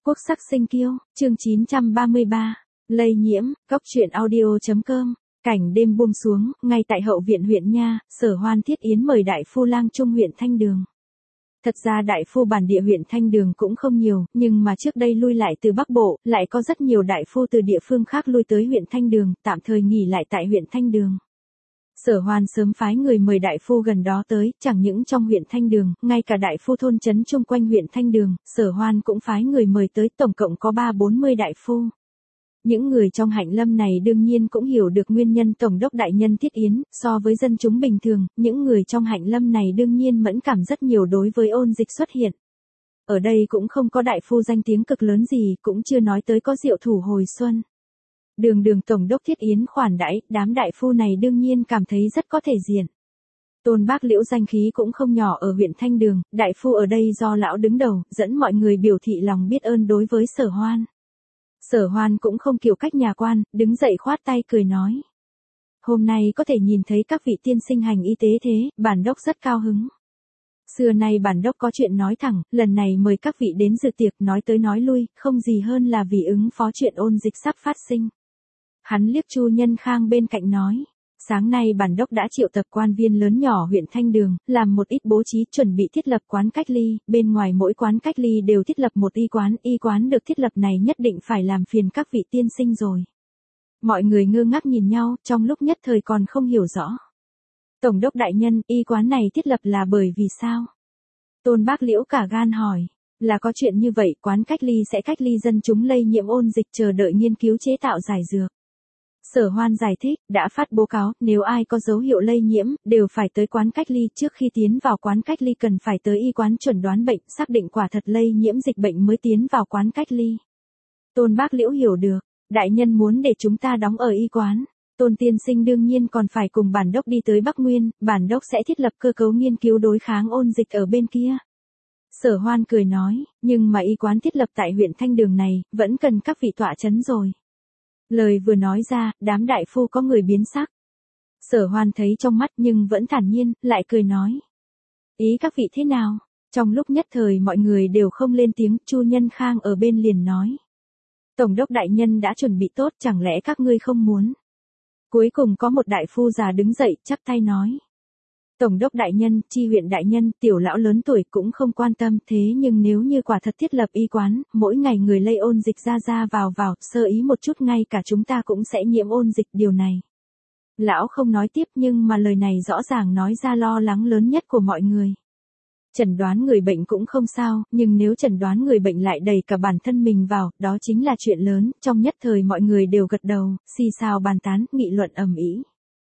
Quốc sắc sinh kiêu, chương 933, lây nhiễm, cóc truyện audio.com, cảnh đêm buông xuống, ngay tại hậu viện huyện Nha, Sở Hoan thiết yến mời đại phu lang trung huyện Thanh Đường. Thật ra đại phu bản địa huyện Thanh Đường cũng không nhiều, nhưng mà trước đây lui lại từ Bắc Bộ, lại có rất nhiều đại phu từ địa phương khác lui tới huyện Thanh Đường, tạm thời nghỉ lại tại huyện Thanh Đường. Sở Hoan sớm phái người mời đại phu gần đó tới, chẳng những trong huyện Thanh Đường, ngay cả đại phu thôn trấn chung quanh huyện Thanh Đường, Sở Hoan cũng phái người mời tới, tổng cộng có 30-40 đại phu. Những người trong hạnh lâm này đương nhiên cũng hiểu được nguyên nhân tổng đốc đại nhân thiết yến, so với dân chúng bình thường, những người trong hạnh lâm này đương nhiên mẫn cảm rất nhiều đối với ôn dịch xuất hiện. Ở đây cũng không có đại phu danh tiếng cực lớn gì, cũng chưa nói tới có diệu thủ hồi xuân. Đường tổng đốc thiết yến khoản đãi, đám đại phu này đương nhiên cảm thấy rất có thể diện. Tôn Bác Liễu danh khí cũng không nhỏ ở huyện Thanh Đường, đại phu ở đây do lão đứng đầu, dẫn mọi người biểu thị lòng biết ơn đối với Sở Hoan. Sở Hoan cũng không kiểu cách nhà quan, đứng dậy khoát tay cười nói. Hôm nay có thể nhìn thấy các vị tiên sinh hành y tế thế, bản đốc rất cao hứng. Xưa nay bản đốc có chuyện nói thẳng, lần này mời các vị đến dự tiệc nói tới nói lui, không gì hơn là vì ứng phó chuyện ôn dịch sắp phát sinh. Hắn liếc Chu Nhân Khang bên cạnh nói. Sáng nay bản đốc đã triệu tập quan viên lớn nhỏ huyện Thanh Đường, làm một ít bố trí chuẩn bị thiết lập quán cách ly, bên ngoài mỗi quán cách ly đều thiết lập một y quán được thiết lập này nhất định phải làm phiền các vị tiên sinh rồi. Mọi người ngơ ngác nhìn nhau, trong lúc nhất thời còn không hiểu rõ. Tổng đốc đại nhân, y quán này thiết lập là bởi vì sao? Tôn Bác Liễu cả gan hỏi, là có chuyện như vậy, quán cách ly sẽ cách ly dân chúng lây nhiễm ôn dịch chờ đợi nghiên cứu chế tạo giải dược. Sở Hoan giải thích, đã phát báo cáo, nếu ai có dấu hiệu lây nhiễm, đều phải tới quán cách ly, trước khi tiến vào quán cách ly cần phải tới y quán chuẩn đoán bệnh, xác định quả thật lây nhiễm dịch bệnh mới tiến vào quán cách ly. Tôn Bác Liễu hiểu được, đại nhân muốn để chúng ta đóng ở y quán. Tôn tiên sinh đương nhiên còn phải cùng bản đốc đi tới Bắc Nguyên, bản đốc sẽ thiết lập cơ cấu nghiên cứu đối kháng ôn dịch ở bên kia. Sở Hoan cười nói, nhưng mà y quán thiết lập tại huyện Thanh Đường này, vẫn cần các vị tọa chấn rồi. Lời vừa nói ra, đám đại phu có người biến sắc. Sở Hoan thấy trong mắt nhưng vẫn thản nhiên, lại cười nói. Ý các vị thế nào? Trong lúc nhất thời mọi người đều không lên tiếng, Chu Nhân Khang ở bên liền nói. Tổng đốc đại nhân đã chuẩn bị tốt, chẳng lẽ các ngươi không muốn? Cuối cùng có một đại phu già đứng dậy, chắp tay nói. Tổng đốc đại nhân, chi huyện đại nhân, tiểu lão lớn tuổi cũng không quan tâm, thế nhưng nếu như quả thật thiết lập y quán, mỗi ngày người lây ôn dịch ra vào, sơ ý một chút ngay cả chúng ta cũng sẽ nhiễm ôn dịch điều này. Lão không nói tiếp nhưng mà lời này rõ ràng nói ra lo lắng lớn nhất của mọi người. Chẩn đoán người bệnh cũng không sao, nhưng nếu chẩn đoán người bệnh lại đầy cả bản thân mình vào, đó chính là chuyện lớn, trong nhất thời mọi người đều gật đầu, xì xào bàn tán, nghị luận ầm ĩ.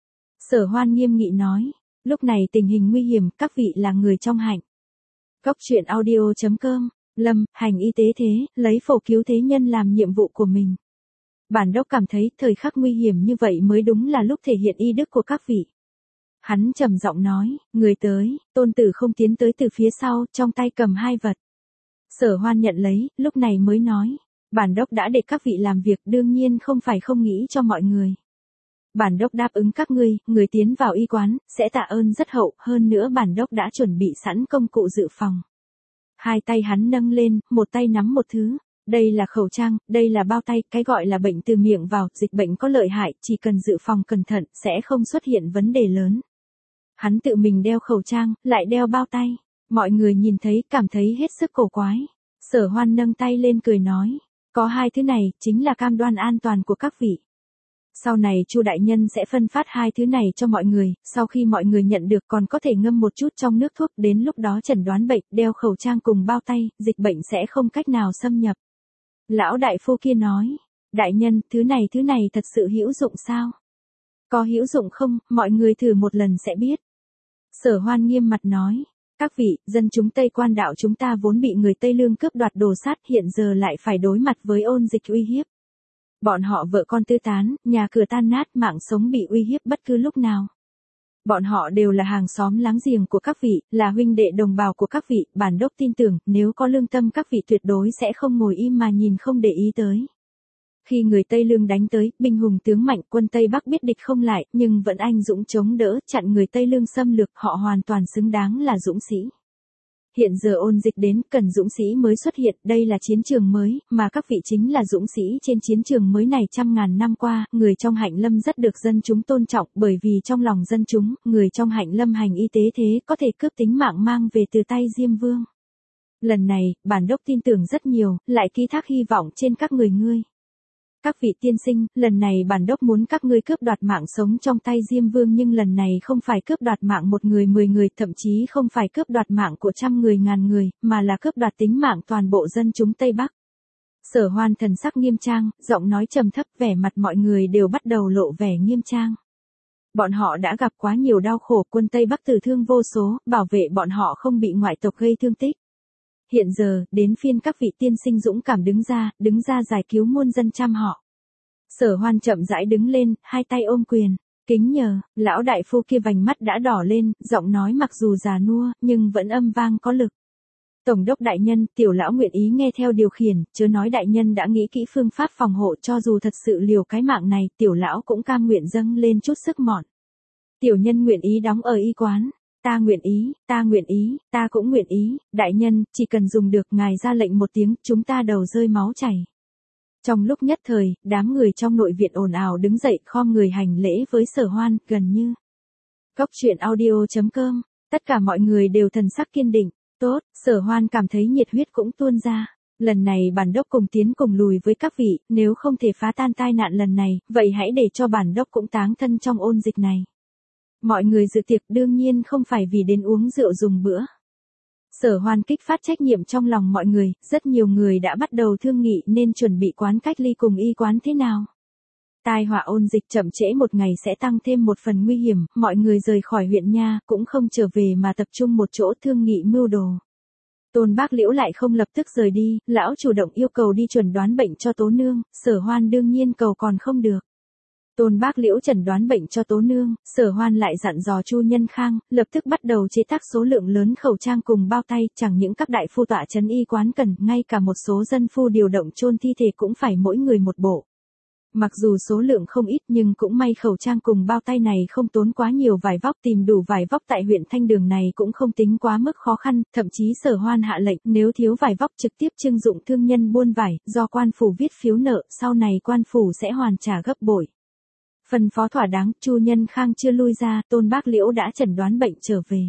Sở Hoan nghiêm nghị nói. Lúc này tình hình nguy hiểm, các vị là người trong hạnh. Cóc truyện audio.com, Lâm, hành y tế thế, lấy phổ cứu thế nhân làm nhiệm vụ của mình. Bản đốc cảm thấy thời khắc nguy hiểm như vậy mới đúng là lúc thể hiện y đức của các vị. Hắn trầm giọng nói, người tới, Tôn Tử không tiến tới từ phía sau, trong tay cầm hai vật. Sở Hoan nhận lấy, lúc này mới nói, bản đốc đã để các vị làm việc đương nhiên không phải không nghĩ cho mọi người. Bản đốc đáp ứng các ngươi, người tiến vào y quán, sẽ tạ ơn rất hậu, hơn nữa bản đốc đã chuẩn bị sẵn công cụ dự phòng. Hai tay hắn nâng lên, một tay nắm một thứ, đây là khẩu trang, đây là bao tay, cái gọi là bệnh từ miệng vào, dịch bệnh có lợi hại, chỉ cần dự phòng cẩn thận, sẽ không xuất hiện vấn đề lớn. Hắn tự mình đeo khẩu trang, lại đeo bao tay, mọi người nhìn thấy, cảm thấy hết sức cổ quái. Sở Hoan nâng tay lên cười nói, có hai thứ này, chính là cam đoan an toàn của các vị. Sau này Chu đại nhân sẽ phân phát hai thứ này cho mọi người, sau khi mọi người nhận được còn có thể ngâm một chút trong nước thuốc, đến lúc đó chẩn đoán bệnh, đeo khẩu trang cùng bao tay, dịch bệnh sẽ không cách nào xâm nhập. Lão đại phu kia nói, đại nhân, thứ này thật sự hữu dụng sao? Có hữu dụng không, mọi người thử một lần sẽ biết. Sở Hoan nghiêm mặt nói, các vị, dân chúng Tây Quan đạo chúng ta vốn bị người Tây Lương cướp đoạt đồ sát, hiện giờ lại phải đối mặt với ôn dịch uy hiếp. Bọn họ vợ con tư tán, nhà cửa tan nát, mạng sống bị uy hiếp bất cứ lúc nào. Bọn họ đều là hàng xóm láng giềng của các vị, là huynh đệ đồng bào của các vị, bản đốc tin tưởng, nếu có lương tâm các vị tuyệt đối sẽ không ngồi im mà nhìn không để ý tới. Khi người Tây Lương đánh tới, binh hùng tướng mạnh, quân Tây Bắc biết địch không lại, nhưng vẫn anh dũng chống đỡ, chặn người Tây Lương xâm lược, họ hoàn toàn xứng đáng là dũng sĩ. Hiện giờ ôn dịch đến, cần dũng sĩ mới xuất hiện, đây là chiến trường mới, mà các vị chính là dũng sĩ trên chiến trường mới này. Trăm ngàn năm qua, người trong Hạnh Lâm rất được dân chúng tôn trọng, bởi vì trong lòng dân chúng, người trong Hạnh Lâm hành y tế thế có thể cướp tính mạng mang về từ tay Diêm Vương. Lần này, bản đốc tin tưởng rất nhiều, lại ký thác hy vọng trên các ngươi. Các vị tiên sinh, lần này bản đốc muốn các ngươi cướp đoạt mạng sống trong tay Diêm Vương, nhưng lần này không phải cướp đoạt mạng một người 10 người, thậm chí không phải cướp đoạt mạng của trăm người ngàn người, mà là cướp đoạt tính mạng toàn bộ dân chúng Tây Bắc. Sở Hoan thần sắc nghiêm trang, giọng nói trầm thấp, vẻ mặt mọi người đều bắt đầu lộ vẻ nghiêm trang. Bọn họ đã gặp quá nhiều đau khổ, quân Tây Bắc tử thương vô số, bảo vệ bọn họ không bị ngoại tộc gây thương tích. Hiện giờ, đến phiên các vị tiên sinh dũng cảm đứng ra giải cứu muôn dân trăm họ. Sở Hoan chậm rãi đứng lên, hai tay ôm quyền, kính nhờ. Lão đại phu kia vành mắt đã đỏ lên, giọng nói mặc dù già nua, nhưng vẫn âm vang có lực. Tổng đốc đại nhân, tiểu lão nguyện ý nghe theo điều khiển, chớ nói đại nhân đã nghĩ kỹ phương pháp phòng hộ, cho dù thật sự liều cái mạng này, tiểu lão cũng cam nguyện dâng lên chút sức mọn. Tiểu nhân nguyện ý đóng ở y quán. Ta nguyện ý, ta cũng nguyện ý, đại nhân, chỉ cần dùng được ngài ra lệnh một tiếng, chúng ta đầu rơi máu chảy. Trong lúc nhất thời, đám người trong nội viện ồn ào đứng dậy, khom người hành lễ với Sở Hoan, gần như. Cốc truyện audio.com, tất cả mọi người đều thần sắc kiên định, tốt, Sở Hoan cảm thấy nhiệt huyết cũng tuôn ra. Lần này bản đốc cùng tiến cùng lùi với các vị, nếu không thể phá tan tai nạn lần này, vậy hãy để cho bản đốc cũng táng thân trong ôn dịch này. Mọi người dự tiệc đương nhiên không phải vì đến uống rượu dùng bữa. Sở Hoan kích phát trách nhiệm trong lòng mọi người, rất nhiều người đã bắt đầu thương nghị nên chuẩn bị quán cách ly cùng y quán thế nào. Tai họa ôn dịch chậm trễ một ngày sẽ tăng thêm một phần nguy hiểm, mọi người rời khỏi huyện nha, cũng không trở về mà tập trung một chỗ thương nghị mưu đồ. Tôn Bác Liễu lại không lập tức rời đi, lão chủ động yêu cầu đi chẩn đoán bệnh cho Tố Nương, Sở Hoan đương nhiên cầu còn không được. Tôn Bác Liễu chẩn đoán bệnh cho Tố Nương, Sở Hoan lại dặn dò Chu Nhân Khang, lập tức bắt đầu chế tác số lượng lớn khẩu trang cùng bao tay, chẳng những các đại phu tọa trấn y quán cần, ngay cả một số dân phu điều động chôn thi thể cũng phải mỗi người một bộ. Mặc dù số lượng không ít nhưng cũng may khẩu trang cùng bao tay này không tốn quá nhiều vải vóc, tìm đủ vải vóc tại huyện Thanh Đường này cũng không tính quá mức khó khăn, thậm chí Sở Hoan hạ lệnh nếu thiếu vải vóc trực tiếp trưng dụng thương nhân buôn vải, do quan phủ viết phiếu nợ, sau này quan phủ sẽ hoàn trả gấp bội. Phân phó thỏa đáng, Chu Nhân Khang chưa lui ra, Tôn Bác Liễu đã chẩn đoán bệnh trở về.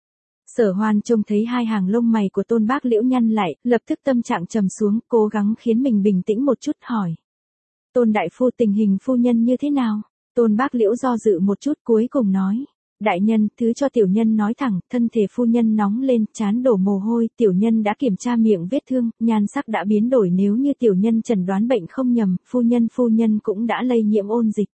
Sở Hoan trông thấy hai hàng lông mày của Tôn Bác Liễu nhăn lại, lập tức tâm trạng trầm xuống, cố gắng khiến mình bình tĩnh một chút, hỏi. Tôn đại phu, tình hình phu nhân như thế nào? Tôn Bác Liễu do dự một chút cuối cùng nói. Đại nhân, thứ cho tiểu nhân nói thẳng, thân thể phu nhân nóng lên, trán đổ mồ hôi, tiểu nhân đã kiểm tra miệng vết thương, nhan sắc đã biến đổi, nếu như tiểu nhân chẩn đoán bệnh không nhầm, phu nhân cũng đã lây nhiễm ôn dịch.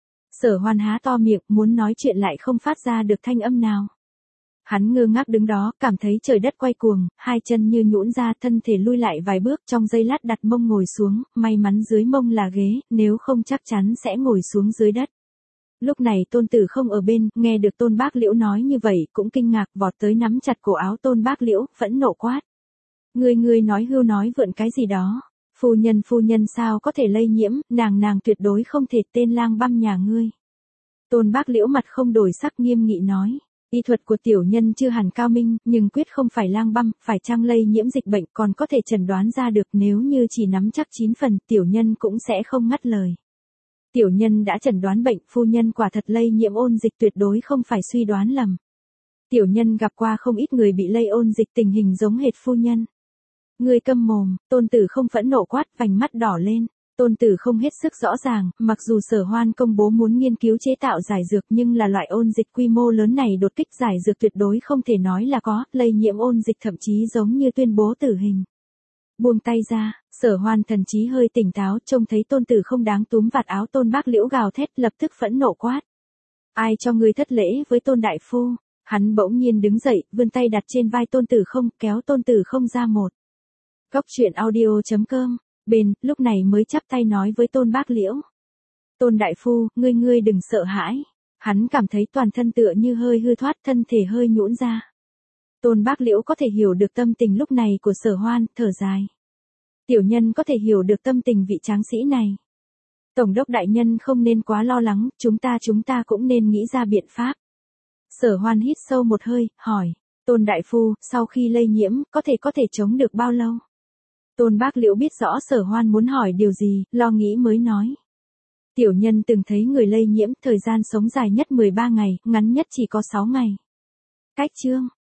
Sở Hoan há to miệng, muốn nói chuyện lại không phát ra được thanh âm nào. Hắn ngơ ngác đứng đó, cảm thấy trời đất quay cuồng, hai chân như nhũn ra, thân thể lui lại vài bước, trong giây lát đặt mông ngồi xuống, may mắn dưới mông là ghế, nếu không chắc chắn sẽ ngồi xuống dưới đất. Lúc này Tôn Tử không ở bên, nghe được Tôn Bác Liễu nói như vậy, cũng kinh ngạc, vọt tới nắm chặt cổ áo Tôn Bác Liễu, phẫn nộ quát. Ngươi nói hưu nói vượn cái gì đó? Phu nhân sao có thể lây nhiễm, nàng tuyệt đối không thể, tên lang băm nhà ngươi. Tôn Bác Liễu mặt không đổi sắc, nghiêm nghị nói. Y thuật của tiểu nhân chưa hẳn cao minh, nhưng quyết không phải lang băm, phải chăng lây nhiễm dịch bệnh, còn có thể chẩn đoán ra được, nếu như chỉ nắm chắc 9 phần, tiểu nhân cũng sẽ không ngắt lời. Tiểu nhân đã chẩn đoán bệnh, phu nhân quả thật lây nhiễm ôn dịch, tuyệt đối không phải suy đoán lầm. Tiểu nhân gặp qua không ít người bị lây ôn dịch, tình hình giống hệt phu nhân. Ngươi câm mồm, Tôn Tử không phẫn nộ quát, vành mắt đỏ lên. Tôn Tử không hết sức rõ ràng, mặc dù Sở Hoan công bố muốn nghiên cứu chế tạo giải dược, nhưng là loại ôn dịch quy mô lớn này đột kích giải dược tuyệt đối không thể nói là có, lây nhiễm ôn dịch thậm chí giống như tuyên bố tử hình. Buông tay ra, Sở Hoan thần trí hơi tỉnh táo, trông thấy Tôn Tử không đáng túm vạt áo Tôn Bác Liễu gào thét, lập tức phẫn nộ quát. Ai cho ngươi thất lễ với Tôn đại phu? Hắn bỗng nhiên đứng dậy, vươn tay đặt trên vai Tôn Tử không, kéo Tôn Tử không ra một. Cốc truyện audio.com, bên, lúc này mới chắp tay nói với Tôn Bác Liễu. Tôn đại phu, ngươi đừng sợ hãi. Hắn cảm thấy toàn thân tựa như hơi hư thoát, thân thể hơi nhũn ra. Tôn Bác Liễu có thể hiểu được tâm tình lúc này của Sở Hoan, thở dài. Tiểu nhân có thể hiểu được tâm tình vị tráng sĩ này. Tổng đốc đại nhân không nên quá lo lắng, chúng ta cũng nên nghĩ ra biện pháp. Sở Hoan hít sâu một hơi, hỏi. Tôn đại phu, sau khi lây nhiễm, có thể chống được bao lâu? Tôn Bác Liễu biết rõ Sở Hoan muốn hỏi điều gì, lo nghĩ mới nói. Tiểu nhân từng thấy người lây nhiễm, thời gian sống dài nhất 13 ngày, ngắn nhất chỉ có 6 ngày. Cách chương